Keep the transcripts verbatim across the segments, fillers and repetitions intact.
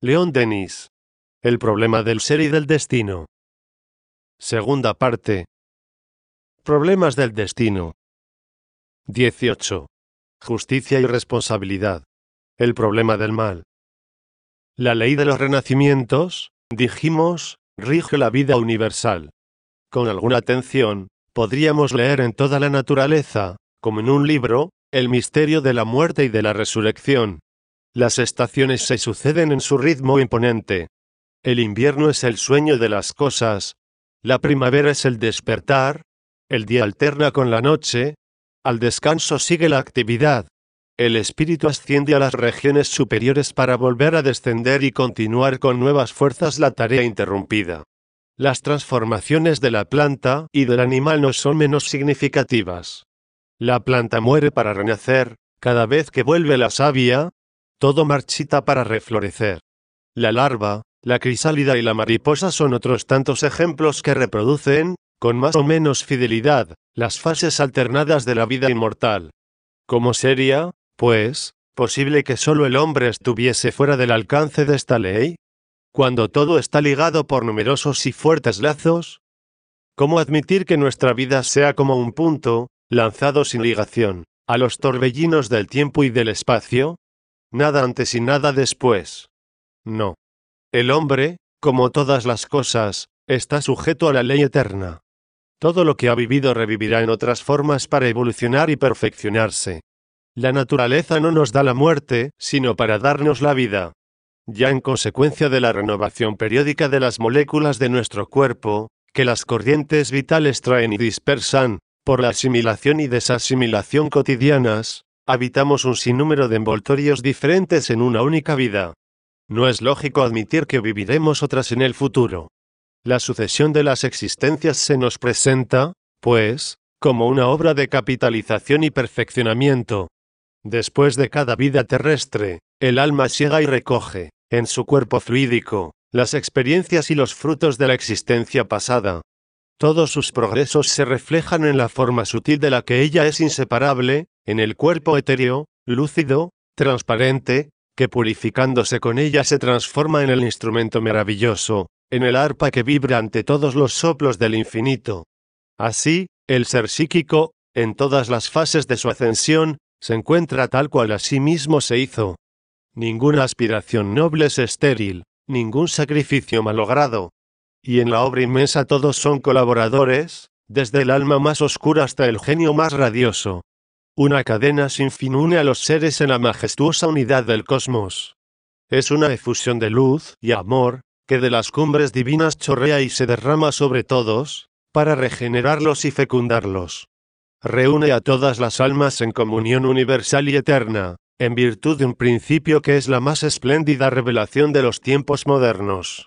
Leon Denis. El problema del ser y del destino. Segunda parte. Problemas del destino. dieciocho. Justicia y responsabilidad. El problema del mal. La ley de los renacimientos, dijimos, rige la vida universal. Con alguna atención, podríamos leer en toda la naturaleza, como en un libro, el misterio de la muerte y de la resurrección. Las estaciones se suceden en su ritmo imponente. El invierno es el sueño de las cosas, la primavera es el despertar, el día alterna con la noche, al descanso sigue la actividad, el espíritu asciende a las regiones superiores para volver a descender y continuar con nuevas fuerzas la tarea interrumpida. Las transformaciones de la planta y del animal no son menos significativas. La planta muere para renacer, cada vez que vuelve la savia, todo marchita para reflorecer. La larva, la crisálida y la mariposa son otros tantos ejemplos que reproducen, con más o menos fidelidad, las fases alternadas de la vida inmortal. ¿Cómo sería, pues, posible que solo el hombre estuviese fuera del alcance de esta ley? Cuando todo está ligado por numerosos y fuertes lazos. ¿Cómo admitir que nuestra vida sea como un punto, lanzado sin ligación, a los torbellinos del tiempo y del espacio? Nada antes y nada después. No. El hombre, como todas las cosas, está sujeto a la ley eterna. Todo lo que ha vivido revivirá en otras formas para evolucionar y perfeccionarse. La naturaleza no nos da la muerte, sino para darnos la vida. Ya en consecuencia de la renovación periódica de las moléculas de nuestro cuerpo, que las corrientes vitales traen y dispersan, por la asimilación y desasimilación cotidianas, habitamos un sinnúmero de envoltorios diferentes en una única vida. No es lógico admitir que viviremos otras en el futuro. La sucesión de las existencias se nos presenta, pues, como una obra de capitalización y perfeccionamiento. Después de cada vida terrestre, el alma siega y recoge, en su cuerpo fluídico, las experiencias y los frutos de la existencia pasada. Todos sus progresos se reflejan en la forma sutil de la que ella es inseparable, en el cuerpo etéreo, lúcido, transparente, que purificándose con ella se transforma en el instrumento maravilloso, en el arpa que vibra ante todos los soplos del infinito. Así, el ser psíquico, en todas las fases de su ascensión, se encuentra tal cual a sí mismo se hizo. Ninguna aspiración noble es estéril, ningún sacrificio malogrado. Y en la obra inmensa todos son colaboradores, desde el alma más oscura hasta el genio más radioso. Una cadena sin fin une a los seres en la majestuosa unidad del cosmos. Es una efusión de luz y amor, que de las cumbres divinas chorrea y se derrama sobre todos, para regenerarlos y fecundarlos. Reúne a todas las almas en comunión universal y eterna, en virtud de un principio que es la más espléndida revelación de los tiempos modernos.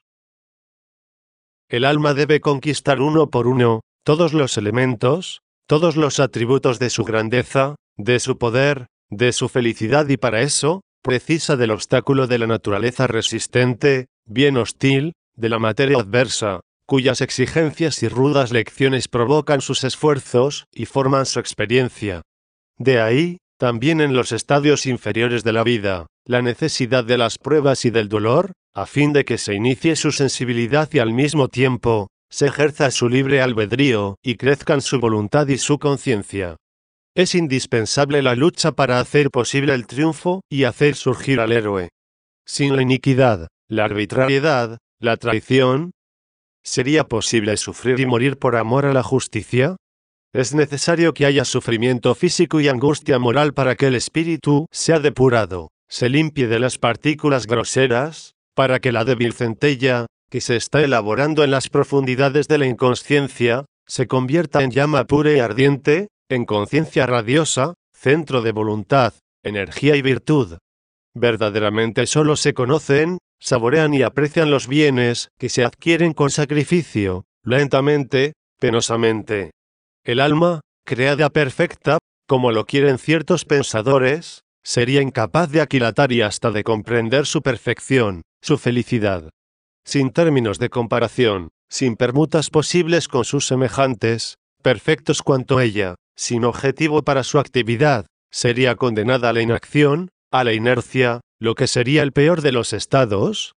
El alma debe conquistar uno por uno, todos los elementos, todos los atributos de su grandeza, de su poder, de su felicidad y para eso, precisa del obstáculo de la naturaleza resistente, bien hostil, de la materia adversa, cuyas exigencias y rudas lecciones provocan sus esfuerzos y forman su experiencia. De ahí, también en los estadios inferiores de la vida, la necesidad de las pruebas y del dolor, a fin de que se inicie su sensibilidad y al mismo tiempo, se ejerza su libre albedrío y crezcan su voluntad y su conciencia. Es indispensable la lucha para hacer posible el triunfo y hacer surgir al héroe. Sin la iniquidad, la arbitrariedad, la traición, ¿sería posible sufrir y morir por amor a la justicia? Es necesario que haya sufrimiento físico y angustia moral para que el espíritu sea depurado, se limpie de las partículas groseras, para que la débil centella, que se está elaborando en las profundidades de la inconsciencia, se convierta en llama pura y ardiente, en conciencia radiosa, centro de voluntad, energía y virtud. Verdaderamente solo se conocen, saborean y aprecian los bienes que se adquieren con sacrificio, lentamente, penosamente. El alma, creada perfecta, como lo quieren ciertos pensadores, sería incapaz de aquilatar y hasta de comprender su perfección, su felicidad. Sin términos de comparación, sin permutas posibles con sus semejantes, perfectos cuanto ella, sin objetivo para su actividad, sería condenada a la inacción, a la inercia, lo que sería el peor de los estados,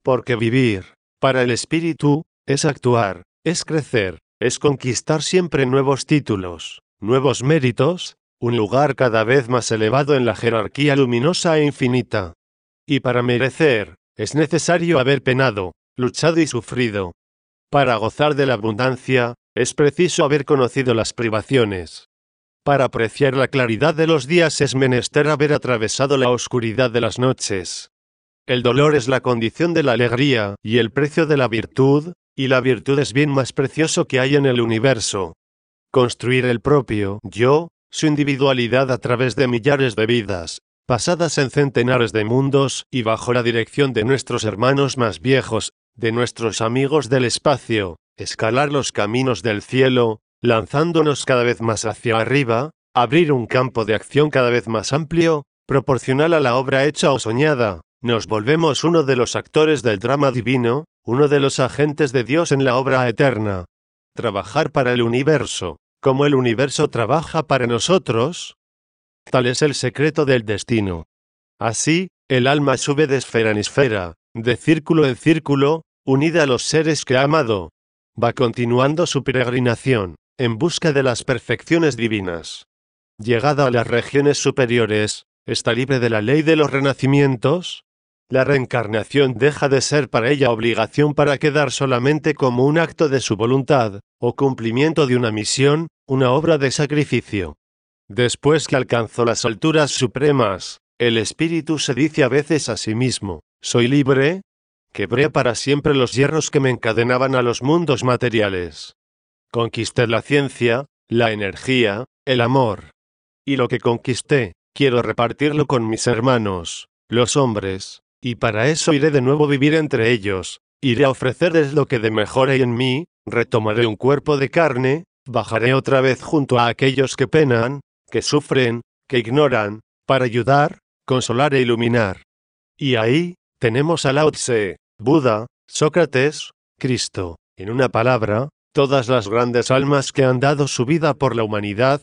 Porque vivir, para el espíritu, es actuar, es crecer, es conquistar siempre nuevos títulos, nuevos méritos, un lugar cada vez más elevado en la jerarquía luminosa e infinita. Y para merecer, es necesario haber penado, luchado y sufrido. Para gozar de la abundancia, es preciso haber conocido las privaciones. Para apreciar la claridad de los días es menester haber atravesado la oscuridad de las noches. El dolor es la condición de la alegría y el precio de la virtud, y la virtud es bien más precioso que hay en el universo. Construir el propio yo, su individualidad a través de millares de vidas, pasadas en centenares de mundos y bajo la dirección de nuestros hermanos más viejos, de nuestros amigos del espacio, escalar los caminos del cielo, lanzándonos cada vez más hacia arriba, abrir un campo de acción cada vez más amplio, proporcional a la obra hecha o soñada. Nos volvemos uno de los actores del drama divino, uno de los agentes de Dios en la obra eterna. Trabajar para el universo, como el universo trabaja para nosotros. Tal es el secreto del destino. Así, el alma sube de esfera en esfera, de círculo en círculo, unida a los seres que ha amado. Va continuando su peregrinación, en busca de las perfecciones divinas. Llegada a las regiones superiores, está libre de la ley de los renacimientos. La reencarnación deja de ser para ella obligación para quedar solamente como un acto de su voluntad, o cumplimiento de una misión, una obra de sacrificio. Después que alcanzó las alturas supremas, el espíritu se dice a veces a sí mismo, «Soy libre, quebré para siempre los hierros que me encadenaban a los mundos materiales. Conquisté la ciencia, la energía, el amor. Y lo que conquisté, quiero repartirlo con mis hermanos, los hombres. Y para eso iré de nuevo a vivir entre ellos, iré a ofrecerles lo que de mejor hay en mí, retomaré un cuerpo de carne, bajaré otra vez junto a aquellos que penan, que sufren, que ignoran, para ayudar, consolar e iluminar. Y ahí, tenemos a Lao Tse, Buda, Sócrates, Cristo, en una palabra, todas las grandes almas que han dado su vida por la humanidad.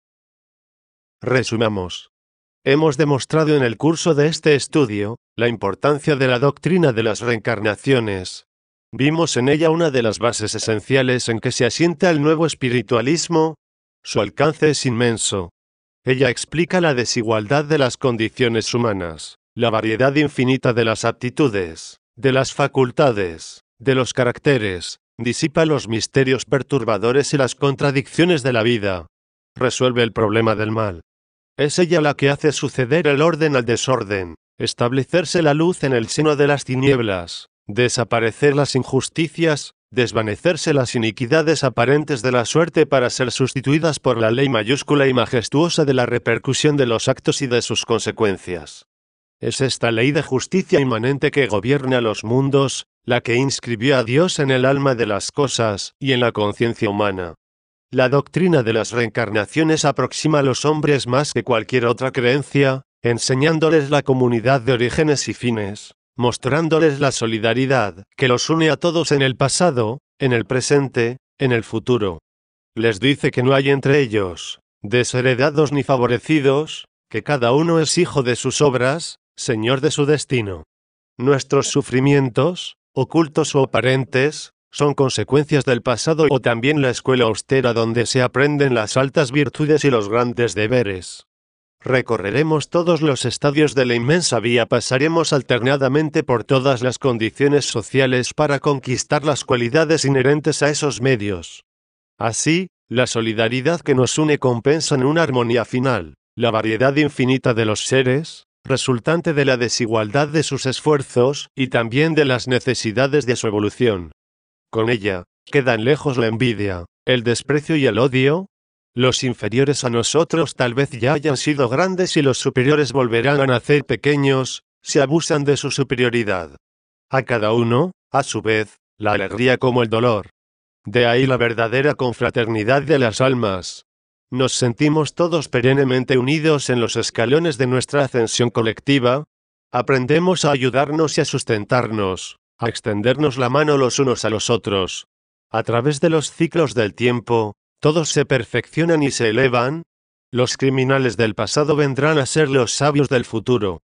Resumamos. Hemos demostrado en el curso de este estudio, la importancia de la doctrina de las reencarnaciones. Vimos en ella una de las bases esenciales en que se asienta el nuevo espiritualismo. Su alcance es inmenso. Ella explica la desigualdad de las condiciones humanas, la variedad infinita de las aptitudes, de las facultades, de los caracteres, disipa los misterios perturbadores y las contradicciones de la vida. Resuelve el problema del mal. Es ella la que hace suceder el orden al desorden, establecerse la luz en el seno de las tinieblas, desaparecer las injusticias, desvanecerse las iniquidades aparentes de la suerte para ser sustituidas por la ley mayúscula y majestuosa de la repercusión de los actos y de sus consecuencias. Es esta ley de justicia inmanente que gobierna los mundos, la que inscribió a Dios en el alma de las cosas y en la conciencia humana. La doctrina de las reencarnaciones aproxima a los hombres más que cualquier otra creencia, enseñándoles la comunidad de orígenes y fines, mostrándoles la solidaridad que los une a todos en el pasado, en el presente, en el futuro. Les dice que no hay entre ellos desheredados ni favorecidos, que cada uno es hijo de sus obras, señor de su destino. Nuestros sufrimientos, ocultos o aparentes, son consecuencias del pasado o también la escuela austera donde se aprenden las altas virtudes y los grandes deberes. Recorreremos todos los estadios de la inmensa vía, pasaremos alternadamente por todas las condiciones sociales para conquistar las cualidades inherentes a esos medios. Así, la solidaridad que nos une compensa en una armonía final la variedad infinita de los seres, resultante de la desigualdad de sus esfuerzos y también de las necesidades de su evolución. Con ella, quedan lejos la envidia, el desprecio y el odio. Los inferiores a nosotros tal vez ya hayan sido grandes y los superiores volverán a nacer pequeños, si abusan de su superioridad. A cada uno, a su vez, la alegría como el dolor. De ahí la verdadera confraternidad de las almas. Nos sentimos todos perennemente unidos en los escalones de nuestra ascensión colectiva. Aprendemos a ayudarnos y a sustentarnos, a extendernos la mano los unos a los otros. A través de los ciclos del tiempo, todos se perfeccionan y se elevan. Los criminales del pasado vendrán a ser los sabios del futuro.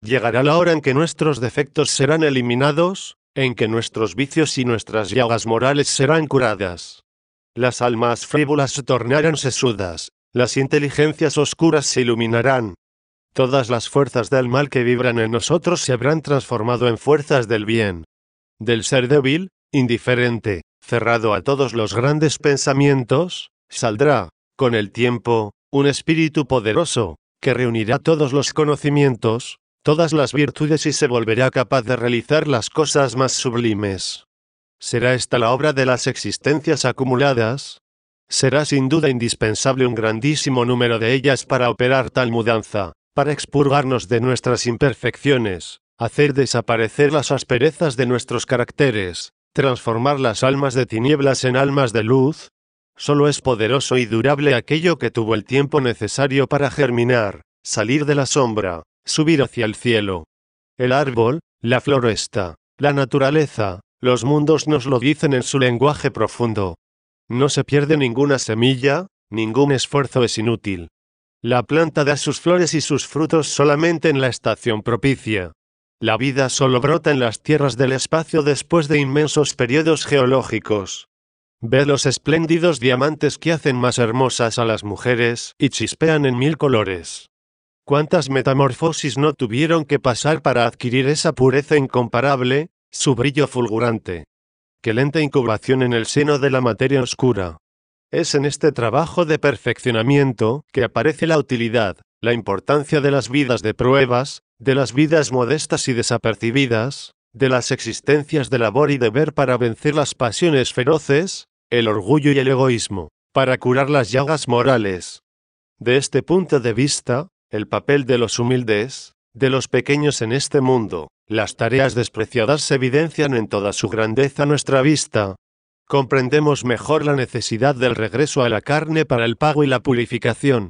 Llegará la hora en que nuestros defectos serán eliminados, en que nuestros vicios y nuestras llagas morales serán curadas. Las almas frívolas se tornarán sesudas, las inteligencias oscuras se iluminarán. Todas las fuerzas del mal que vibran en nosotros se habrán transformado en fuerzas del bien. Del ser débil, indiferente, cerrado a todos los grandes pensamientos, saldrá, con el tiempo, un espíritu poderoso, que reunirá todos los conocimientos, todas las virtudes y se volverá capaz de realizar las cosas más sublimes. ¿Será esta la obra de las existencias acumuladas? Será sin duda indispensable un grandísimo número de ellas para operar tal mudanza, para expurgarnos de nuestras imperfecciones, hacer desaparecer las asperezas de nuestros caracteres, transformar las almas de tinieblas en almas de luz. Solo es poderoso y durable aquello que tuvo el tiempo necesario para germinar, salir de la sombra, subir hacia el cielo. El árbol, la floresta, la naturaleza, los mundos nos lo dicen en su lenguaje profundo. No se pierde ninguna semilla, ningún esfuerzo es inútil. La planta da sus flores y sus frutos solamente en la estación propicia. La vida solo brota en las tierras del espacio después de inmensos periodos geológicos. Ved los espléndidos diamantes que hacen más hermosas a las mujeres y chispean en mil colores. ¿Cuántas metamorfosis no tuvieron que pasar para adquirir esa pureza incomparable, su brillo fulgurante? Qué lenta incubación en el seno de la materia oscura. Es en este trabajo de perfeccionamiento que aparece la utilidad, la importancia de las vidas de pruebas, de las vidas modestas y desapercibidas, de las existencias de labor y deber para vencer las pasiones feroces, el orgullo y el egoísmo, para curar las llagas morales. De este punto de vista, el papel de los humildes, de los pequeños en este mundo, las tareas despreciadas se evidencian en toda su grandeza a nuestra vista. Comprendemos mejor la necesidad del regreso a la carne para el pago y la purificación.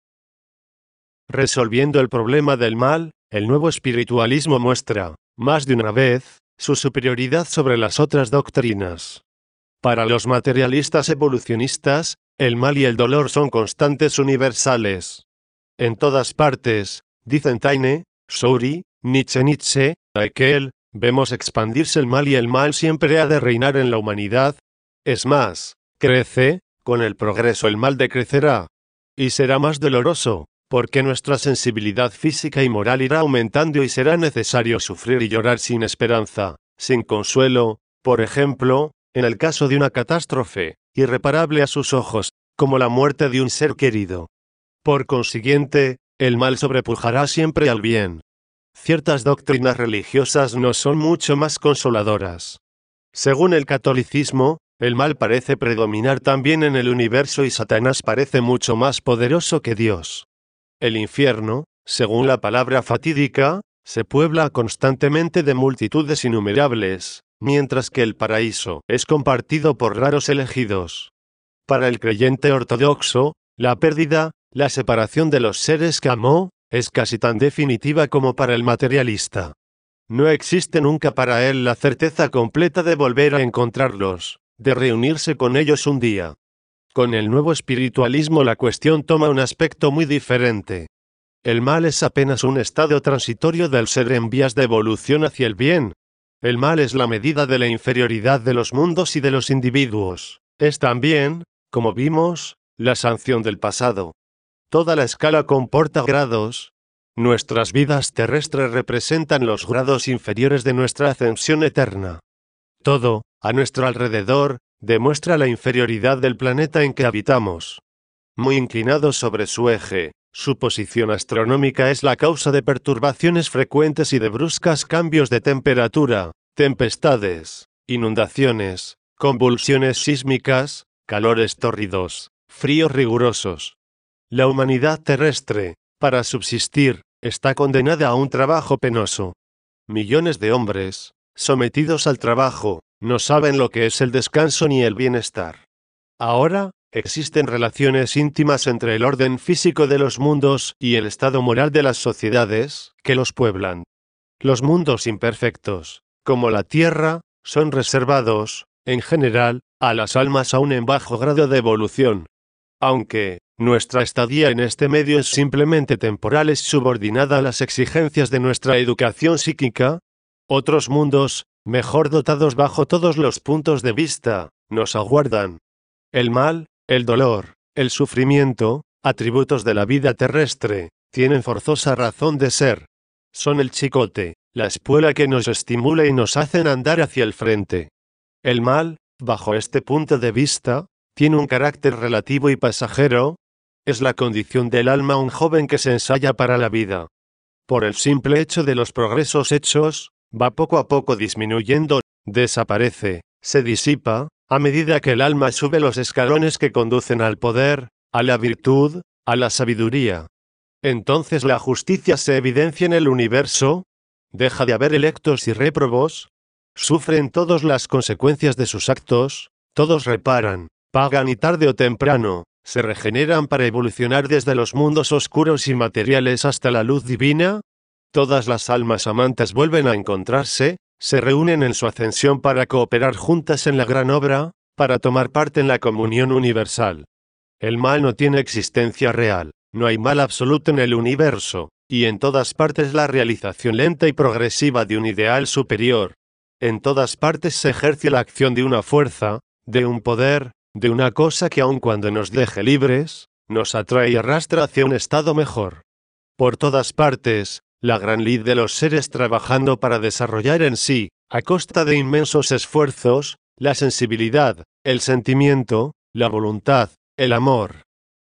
Resolviendo el problema del mal, el nuevo espiritualismo muestra, más de una vez, su superioridad sobre las otras doctrinas. Para los materialistas evolucionistas, el mal y el dolor son constantes universales. En todas partes, dicen Taine, Souri, Nietzsche Nietzsche, Haeckel, vemos expandirse el mal y el mal siempre ha de reinar en la humanidad. Es más, crece, con el progreso el mal decrecerá. Y será más doloroso, porque nuestra sensibilidad física y moral irá aumentando y será necesario sufrir y llorar sin esperanza, sin consuelo, por ejemplo, en el caso de una catástrofe, irreparable a sus ojos, como la muerte de un ser querido. Por consiguiente, el mal sobrepujará siempre al bien. Ciertas doctrinas religiosas no son mucho más consoladoras. Según el catolicismo, el mal parece predominar también en el universo y Satanás parece mucho más poderoso que Dios. El infierno, según la palabra fatídica, se puebla constantemente de multitudes innumerables, mientras que el paraíso es compartido por raros elegidos. Para el creyente ortodoxo, la pérdida, la separación de los seres que amó, es casi tan definitiva como para el materialista. No existe nunca para él la certeza completa de volver a encontrarlos, de reunirse con ellos un día. Con el nuevo espiritualismo la cuestión toma un aspecto muy diferente. El mal es apenas un estado transitorio del ser en vías de evolución hacia el bien. El mal es la medida de la inferioridad de los mundos y de los individuos. Es también, como vimos, la sanción del pasado. Toda la escala comporta grados. Nuestras vidas terrestres representan los grados inferiores de nuestra ascensión eterna. Todo, a nuestro alrededor, demuestra la inferioridad del planeta en que habitamos. Muy inclinado sobre su eje, su posición astronómica es la causa de perturbaciones frecuentes y de bruscos cambios de temperatura, tempestades, inundaciones, convulsiones sísmicas, calores tórridos, fríos rigurosos. La humanidad terrestre, para subsistir, está condenada a un trabajo penoso. Millones de hombres, sometidos al trabajo, no saben lo que es el descanso ni el bienestar. Ahora, existen relaciones íntimas entre el orden físico de los mundos y el estado moral de las sociedades que los pueblan. Los mundos imperfectos, como la Tierra, son reservados, en general, a las almas aún en bajo grado de evolución. Aunque, Nuestra estadía en este medio es simplemente temporal, es subordinada a las exigencias de nuestra educación psíquica. Otros mundos, mejor dotados bajo todos los puntos de vista, nos aguardan. El mal, el dolor, el sufrimiento, atributos de la vida terrestre, tienen forzosa razón de ser. Son el chicote, la espuela que nos estimula y nos hacen andar hacia el frente. El mal, bajo este punto de vista, tiene un carácter relativo y pasajero. Es la condición del alma un joven que se ensaya para la vida. Por el simple hecho de los progresos hechos, va poco a poco disminuyendo, desaparece, se disipa, a medida que el alma sube los escalones que conducen al poder, a la virtud, a la sabiduría. Entonces la justicia se evidencia en el universo, deja de haber electos y réprobos, sufren todas las consecuencias de sus actos, todos reparan, pagan y tarde o temprano, se regeneran para evolucionar desde los mundos oscuros y materiales hasta la luz divina. Todas las almas amantes vuelven a encontrarse, se reúnen en su ascensión para cooperar juntas en la gran obra, para tomar parte en la comunión universal. El mal no tiene existencia real, no hay mal absoluto en el universo, y en todas partes la realización lenta y progresiva de un ideal superior. En todas partes se ejerce la acción de una fuerza, de un poder, de una cosa que aun cuando nos deje libres, nos atrae y arrastra hacia un estado mejor. Por todas partes, la gran lid de los seres trabajando para desarrollar en sí, a costa de inmensos esfuerzos, la sensibilidad, el sentimiento, la voluntad, el amor.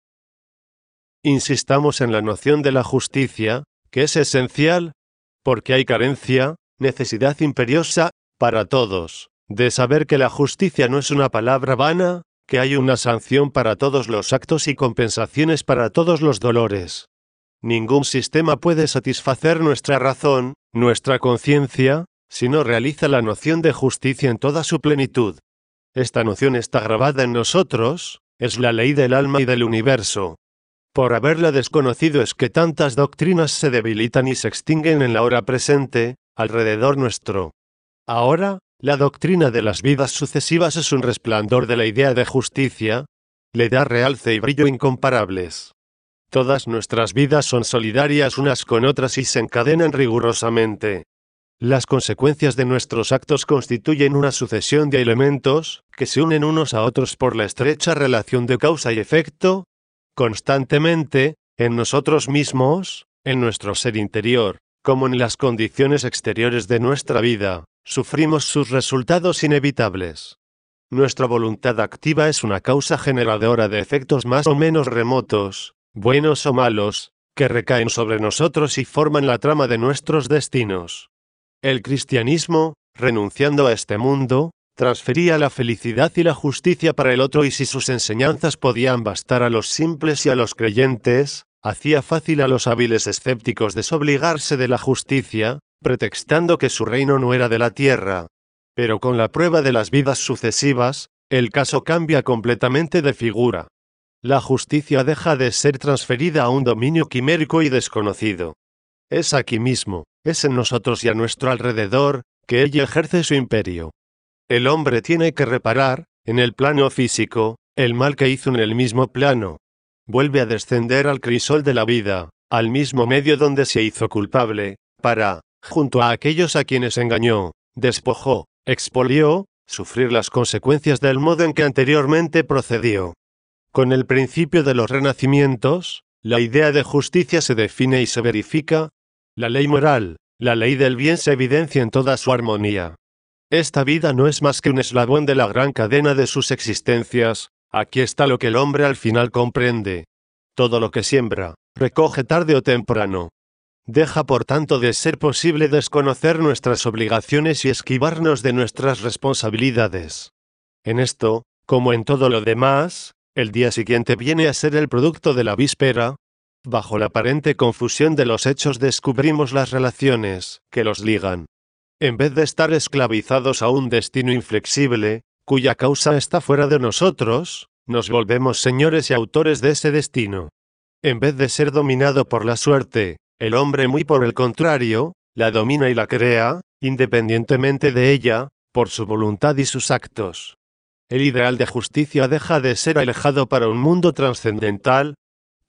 Insistamos en la noción de la justicia, que es esencial, porque hay carencia, necesidad imperiosa, para todos, de saber que la justicia no es una palabra vana, que hay una sanción para todos los actos y compensaciones para todos los dolores. Ningún sistema puede satisfacer nuestra razón, nuestra conciencia, si no realiza la noción de justicia en toda su plenitud. Esta noción está grabada en nosotros, es la ley del alma y del universo. Por haberla desconocido es que tantas doctrinas se debilitan y se extinguen en la hora presente, alrededor nuestro. Ahora, la doctrina de las vidas sucesivas es un resplandor de la idea de justicia, le da realce y brillo incomparables. Todas nuestras vidas son solidarias unas con otras y se encadenan rigurosamente. Las consecuencias de nuestros actos constituyen una sucesión de elementos, que se unen unos a otros por la estrecha relación de causa y efecto, constantemente, en nosotros mismos, en nuestro ser interior, como en las condiciones exteriores de nuestra vida, sufrimos sus resultados inevitables. Nuestra voluntad activa es una causa generadora de efectos más o menos remotos, buenos o malos, que recaen sobre nosotros y forman la trama de nuestros destinos. El cristianismo, renunciando a este mundo, transfería la felicidad y la justicia para el otro, y si sus enseñanzas podían bastar a los simples y a los creyentes, hacía fácil a los hábiles escépticos desobligarse de la justicia, pretextando que su reino no era de la tierra. Pero con la prueba de las vidas sucesivas, el caso cambia completamente de figura. La justicia deja de ser transferida a un dominio quimérico y desconocido. Es aquí mismo, es en nosotros y a nuestro alrededor, que ella ejerce su imperio. El hombre tiene que reparar, en el plano físico, el mal que hizo en el mismo plano. Vuelve a descender al crisol de la vida, al mismo medio donde se hizo culpable, para, junto a aquellos a quienes engañó, despojó, expolió, sufrir las consecuencias del modo en que anteriormente procedió. Con el principio de los renacimientos, la idea de justicia se define y se verifica. La ley moral, la ley del bien se evidencia en toda su armonía. Esta vida no es más que un eslabón de la gran cadena de sus existencias. Aquí está lo que el hombre al final comprende. Todo lo que siembra, recoge tarde o temprano. Deja por tanto de ser posible desconocer nuestras obligaciones y esquivarnos de nuestras responsabilidades. En esto, como en todo lo demás, el día siguiente viene a ser el producto de la víspera. Bajo la aparente confusión de los hechos descubrimos las relaciones que los ligan. En vez de estar esclavizados a un destino inflexible, cuya causa está fuera de nosotros, nos volvemos señores y autores de ese destino. En vez de ser dominado por la suerte, el hombre muy por el contrario, la domina y la crea, independientemente de ella, por su voluntad y sus actos. El ideal de justicia deja de ser alejado para un mundo trascendental,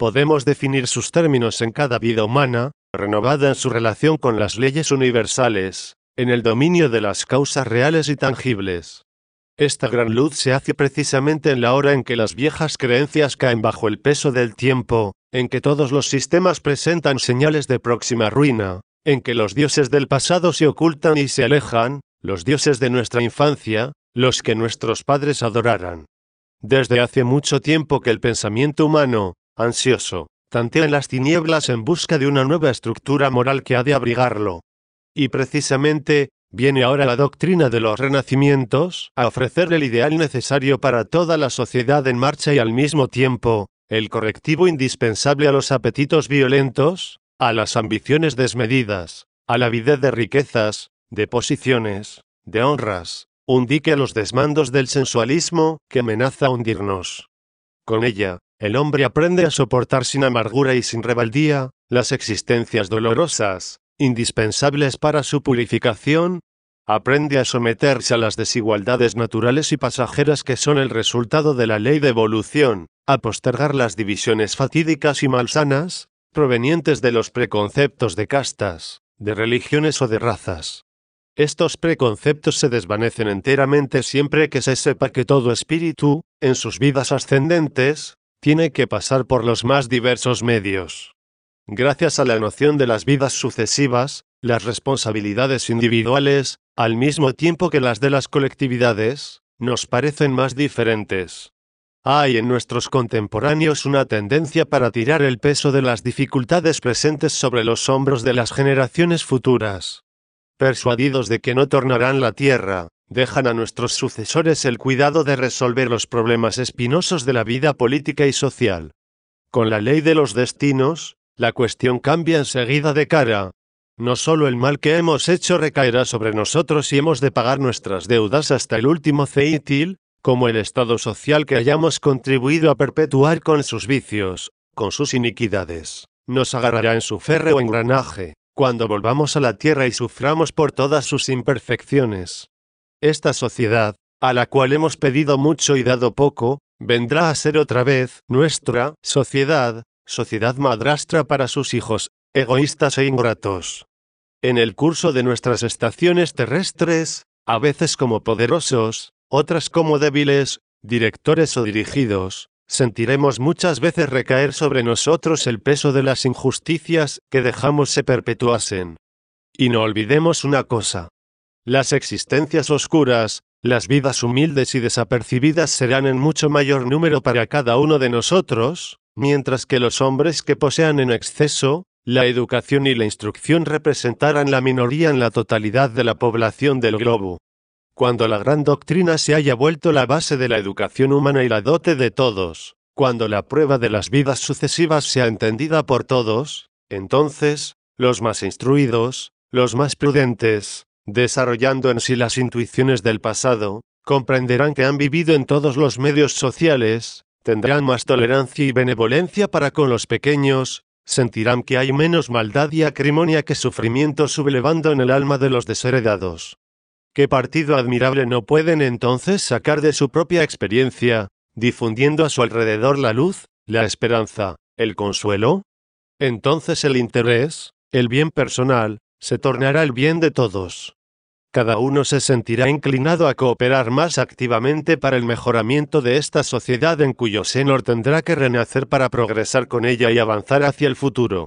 Podemos definir sus términos en cada vida humana, renovada en su relación con las leyes universales, en el dominio de las causas reales y tangibles. Esta gran luz se hace precisamente en la hora en que las viejas creencias caen bajo el peso del tiempo, en que todos los sistemas presentan señales de próxima ruina, en que los dioses del pasado se ocultan y se alejan, los dioses de nuestra infancia, los que nuestros padres adoraran. Desde hace mucho tiempo que el pensamiento humano, ansioso, tantea en las tinieblas en busca de una nueva estructura moral que ha de abrigarlo. Y precisamente, viene ahora la doctrina de los renacimientos a ofrecerle el ideal necesario para toda la sociedad en marcha y al mismo tiempo, el correctivo indispensable a los apetitos violentos, a las ambiciones desmedidas, a la avidez de riquezas, de posiciones, de honras, un dique a los desmandos del sensualismo que amenaza hundirnos. Con ella, el hombre aprende a soportar sin amargura y sin rebeldía las existencias dolorosas, indispensables para su purificación, aprende a someterse a las desigualdades naturales y pasajeras que son el resultado de la ley de evolución, a postergar las divisiones fatídicas y malsanas, provenientes de los preconceptos de castas, de religiones o de razas. Estos preconceptos se desvanecen enteramente siempre que se sepa que todo espíritu, en sus vidas ascendentes, tiene que pasar por los más diversos medios. Gracias a la noción de las vidas sucesivas, las responsabilidades individuales, al mismo tiempo que las de las colectividades, nos parecen más diferentes. Hay en nuestros contemporáneos una tendencia para tirar el peso de las dificultades presentes sobre los hombros de las generaciones futuras. Persuadidos de que no tornarán la tierra, dejan a nuestros sucesores el cuidado de resolver los problemas espinosos de la vida política y social. Con la ley de los destinos, la cuestión cambia enseguida de cara. No solo el mal que hemos hecho recaerá sobre nosotros y hemos de pagar nuestras deudas hasta el último céntil, como el estado social que hayamos contribuido a perpetuar con sus vicios, con sus iniquidades, nos agarrará en su férreo engranaje, cuando volvamos a la tierra y suframos por todas sus imperfecciones. Esta sociedad, a la cual hemos pedido mucho y dado poco, vendrá a ser otra vez nuestra sociedad, sociedad madrastra para sus hijos, egoístas e ingratos. En el curso de nuestras estaciones terrestres, a veces como poderosos, otras como débiles, directores o dirigidos, sentiremos muchas veces recaer sobre nosotros el peso de las injusticias que dejamos se perpetuasen. Y no olvidemos una cosa. Las existencias oscuras, las vidas humildes y desapercibidas serán en mucho mayor número para cada uno de nosotros, mientras que los hombres que posean en exceso, la educación y la instrucción representarán la minoría en la totalidad de la población del globo. Cuando la gran doctrina se haya vuelto la base de la educación humana y la dote de todos, cuando la prueba de las vidas sucesivas sea entendida por todos, entonces, los más instruidos, los más prudentes, desarrollando en sí las intuiciones del pasado, comprenderán que han vivido en todos los medios sociales, tendrán más tolerancia y benevolencia para con los pequeños, sentirán que hay menos maldad y acrimonia que sufrimiento sublevando en el alma de los desheredados. ¿Qué partido admirable no pueden entonces sacar de su propia experiencia, difundiendo a su alrededor la luz, la esperanza, el consuelo? Entonces el interés, el bien personal, se tornará el bien de todos. Cada uno se sentirá inclinado a cooperar más activamente para el mejoramiento de esta sociedad en cuyo seno tendrá que renacer para progresar con ella y avanzar hacia el futuro.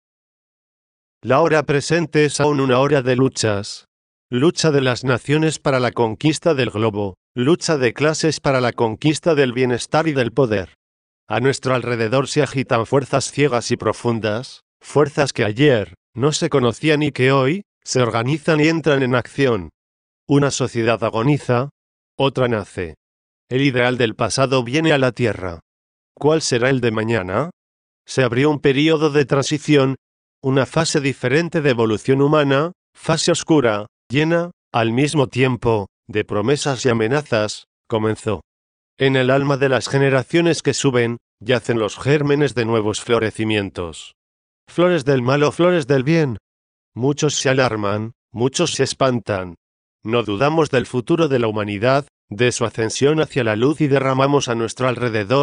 La hora presente es aún una hora de luchas. Lucha de las naciones para la conquista del globo, lucha de clases para la conquista del bienestar y del poder. A nuestro alrededor se agitan fuerzas ciegas y profundas, fuerzas que ayer no se conocían y que hoy se organizan y entran en acción. Una sociedad agoniza, otra nace. El ideal del pasado viene a la tierra. ¿Cuál será el de mañana? Se abrió un período de transición, una fase diferente de evolución humana, fase oscura, llena, al mismo tiempo, de promesas y amenazas, comenzó. En el alma de las generaciones que suben, yacen los gérmenes de nuevos florecimientos. Flores del mal o flores del bien. Muchos se alarman, muchos se espantan. No dudamos del futuro de la humanidad, de su ascensión hacia la luz y derramamos a nuestro alrededor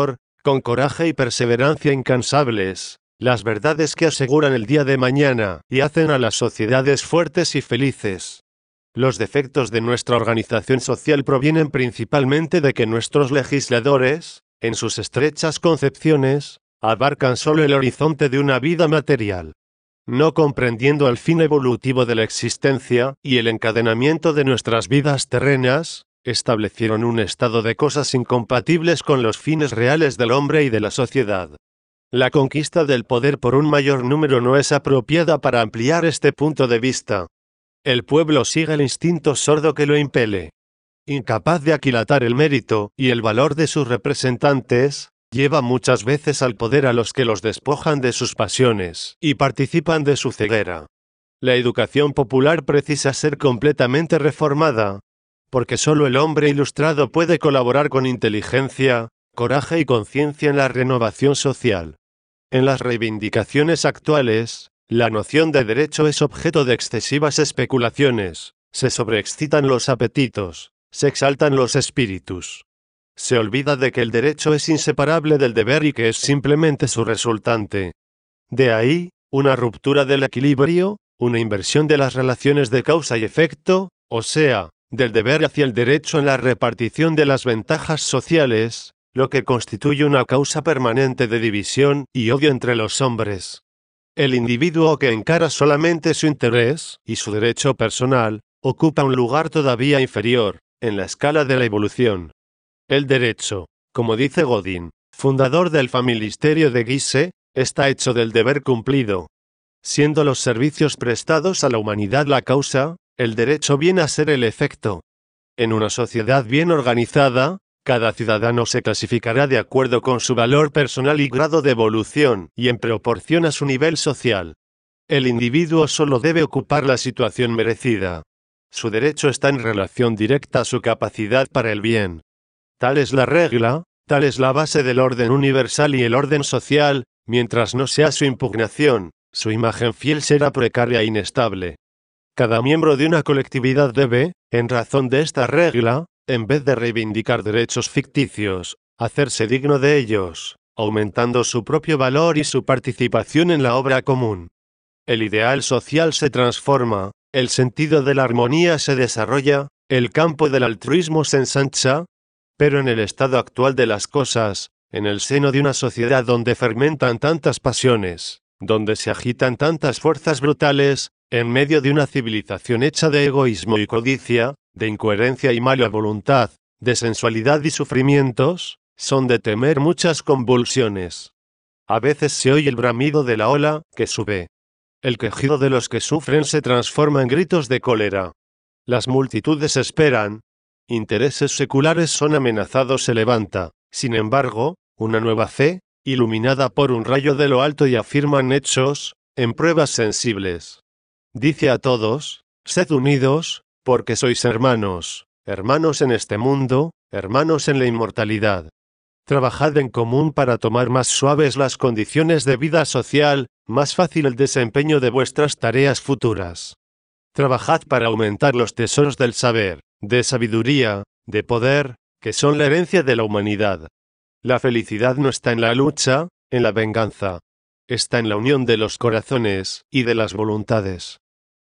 con coraje y perseverancia incansables, las verdades que aseguran el día de mañana y hacen a las sociedades fuertes y felices. Los defectos de nuestra organización social provienen principalmente de que nuestros legisladores, en sus estrechas concepciones, abarcan solo el horizonte de una vida material, no comprendiendo el fin evolutivo de la existencia y el encadenamiento de nuestras vidas terrenas, establecieron un estado de cosas incompatibles con los fines reales del hombre y de la sociedad. La conquista del poder por un mayor número no es apropiada para ampliar este punto de vista. El pueblo sigue el instinto sordo que lo impele. Incapaz de aquilatar el mérito y el valor de sus representantes, lleva muchas veces al poder a los que los despojan de sus pasiones y participan de su ceguera. La educación popular precisa ser completamente reformada, porque solo el hombre ilustrado puede colaborar con inteligencia, coraje y conciencia en la renovación social. En las reivindicaciones actuales, la noción de derecho es objeto de excesivas especulaciones, se sobreexcitan los apetitos, se exaltan los espíritus. Se olvida de que el derecho es inseparable del deber y que es simplemente su resultante. De ahí, una ruptura del equilibrio, una inversión de las relaciones de causa y efecto, o sea, del deber hacia el derecho en la repartición de las ventajas sociales, lo que constituye una causa permanente de división y odio entre los hombres. El individuo que encara solamente su interés y su derecho personal, ocupa un lugar todavía inferior, en la escala de la evolución. El derecho, como dice Godin, fundador del Familisterio de Guise, está hecho del deber cumplido. Siendo los servicios prestados a la humanidad la causa, el derecho viene a ser el efecto. En una sociedad bien organizada, cada ciudadano se clasificará de acuerdo con su valor personal y grado de evolución, y en proporción a su nivel social. El individuo solo debe ocupar la situación merecida. Su derecho está en relación directa a su capacidad para el bien. Tal es la regla, tal es la base del orden universal y el orden social, mientras no sea su impugnación, su imagen fiel será precaria e inestable. Cada miembro de una colectividad debe, en razón de esta regla, en vez de reivindicar derechos ficticios, hacerse digno de ellos, aumentando su propio valor y su participación en la obra común. El ideal social se transforma, el sentido de la armonía se desarrolla, el campo del altruismo se ensancha, pero en el estado actual de las cosas, en el seno de una sociedad donde fermentan tantas pasiones, donde se agitan tantas fuerzas brutales, en medio de una civilización hecha de egoísmo y codicia, de incoherencia y mala voluntad, de sensualidad y sufrimientos, son de temer muchas convulsiones. A veces se oye el bramido de la ola que sube. El quejido de los que sufren se transforma en gritos de cólera. Las multitudes esperan. Intereses seculares son amenazados, se levanta, sin embargo, una nueva fe, iluminada por un rayo de lo alto y afirman hechos, en pruebas sensibles. Dice a todos, sed unidos, porque sois hermanos, hermanos en este mundo, hermanos en la inmortalidad. Trabajad en común para tomar más suaves las condiciones de vida social, más fácil el desempeño de vuestras tareas futuras. Trabajad para aumentar los tesoros del saber, de sabiduría, de poder, que son la herencia de la humanidad. La felicidad no está en la lucha, en la venganza. Está en la unión de los corazones y de las voluntades.